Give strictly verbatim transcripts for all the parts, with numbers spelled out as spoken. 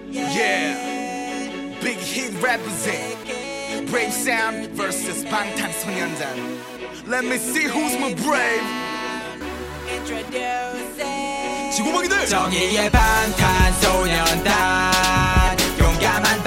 Yeah, big hit represent Brave Sound versus 방탄소년단. Let me see who's more brave. 지구멍이들 정의의 방탄소년단, 용감한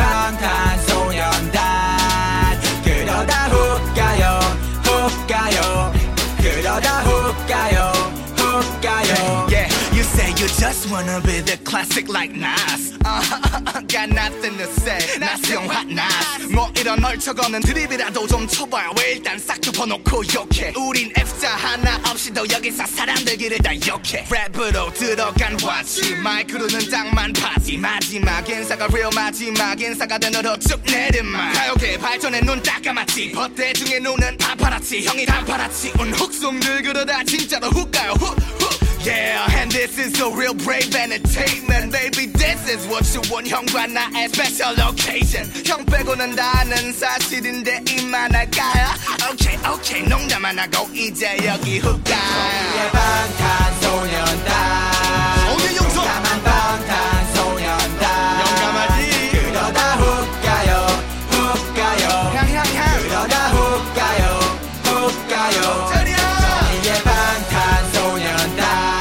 방탄소년단. 그러다 훅 가요 훅 가요, 그러다 훅 가요 훅 가요. Yeah, you say you just wanna be the classic like Nas. uh, Got nothing to say. 나스용 핫 Nas. 뭐 이런 널쩍없는 드립이라도 좀 쳐봐요. 왜 일단 싹 덮어놓고 욕해. 우린 F자 하나 없이도 여기서 사람들 길을 다 욕해. 랩으로 들어간 화지, 마이크로는 땅만 파지. 마지막 인사가 real, 마지막 인사가 되너로 쭉 내리막. 가요계 발전에 눈 딱 감았지. 버때 중에 눈은 파파라치. 형이 다 팔았지. 온 훅송들 그러다 진짜로 훅 가요 훅 훅. Yeah, and this is a real brave entertainment. Baby, this is what you want. 형과 나의 special occasion. 형 빼고는 다 아는 사실인데 이만할까요? Okay, okay, 농담 안 하고 이제 여기 훅 가. 정의의 방탄소년단, 정의 용서. 용감한 방탄소년단. 용감하지. 그러다 훅 가요 훅 가요, 향향향. 그러다 훅 가요 훅 가요. 저리야. 정의의 방탄소년단,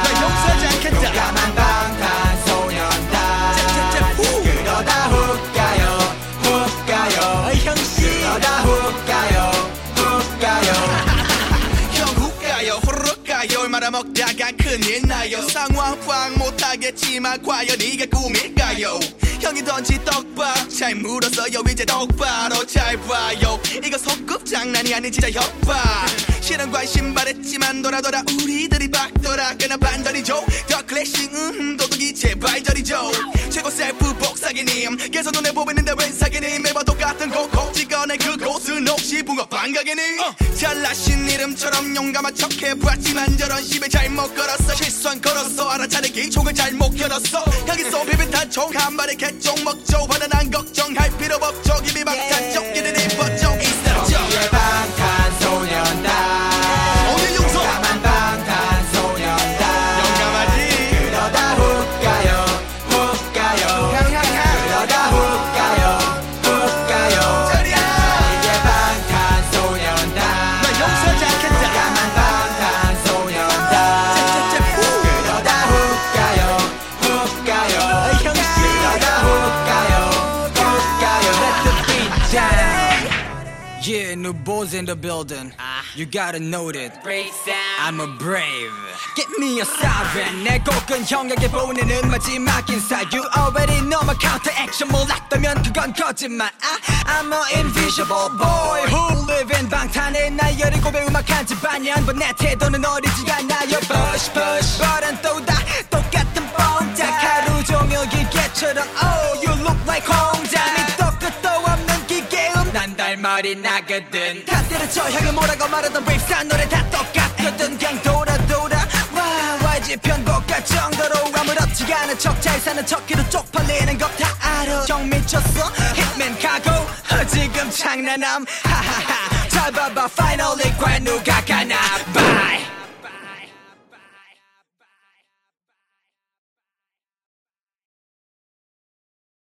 용감한 방탄소년단. 그러다 훅 가요 훅 가요, 그러다 훅 가요 훅 가요. 형 훅 가요 후루룩 가요. 얼마나 먹다가 큰일 나요. 상황 파악 못하겠지만 과연 이게 꿈일까요? 형이 던진 떡밥 잘 물었어요. 이제 똑바로 잘 봐요. 이거 소꿉 장난이 아닌 진짜 협박. 실은 관심 바랬지만 돌아 돌아 우리들이 박돌아 꽤나 반전이죠. 더 클래싱 음 도둑이 제발 저리죠. 최고 셀프 복사기님 계속 눈에 보이는데 왜 사기님. 매번 똑같은 곡곡 찍어내 그곳은 혹시 붕어빵 가게니. 어. 잘나신 이름처럼 용감한 척해봤지만 저런 시비 잘못 걸었어. 실수한 걸었어. 알아차리기 총을 잘못 겨눴어. 여기서 비빈탄 총 한 발에 개총 먹죠. 화난 걱정할 필요 없죠. 이미 방탄 쫓기는 입었죠. 있었죠. 정의의 방탄소년단, 정의 용서. 용감한 방탄소년단. 용감하지. 그러다 훅 가요 훅 가요, 향향향. 그러다 훅 가요 훅 가요. 저리야. 정의의 방탄소년단, 나 용서하지 않겠다. 용감한 방탄소년단. 그러다 훅 가요 훅 가요, 그러다 훅 가요 훅 가요. Let the beat down. Yeah, new boys in the building. You gotta know that Brave Sound. I'm a brave. Get me a siren. 내 곡은 형에게 보내는 마지막 인사. You already know my counter action. 몰랐다면 그건 거짓말. I, I'm a invisible boy who live in 방탄의 날. 열일곱 배 음악한 지 반년 but 내 태도는 어리지 않아요. Push push button 또 다 똑같은 뽕짝. 하루 종일 기계처럼 Oh you look like 홍자. 밑도 끝도 없는 기계음 난 닮아리 나거든. 다 때려쳐 형이 뭐라고 말하던 Brave Sound 노래 다 똑같거든. 그냥 돌아 돌아 와 와이지 편곡할 정도로 아무렇지 않은 척 잘 사는 척해도 쪽팔리는 것 다 알아. 형 미쳤어 hitman 가고 어, 지금 장난함 하하하. 잘 봐봐 finally 과연 누가 가나. Bye.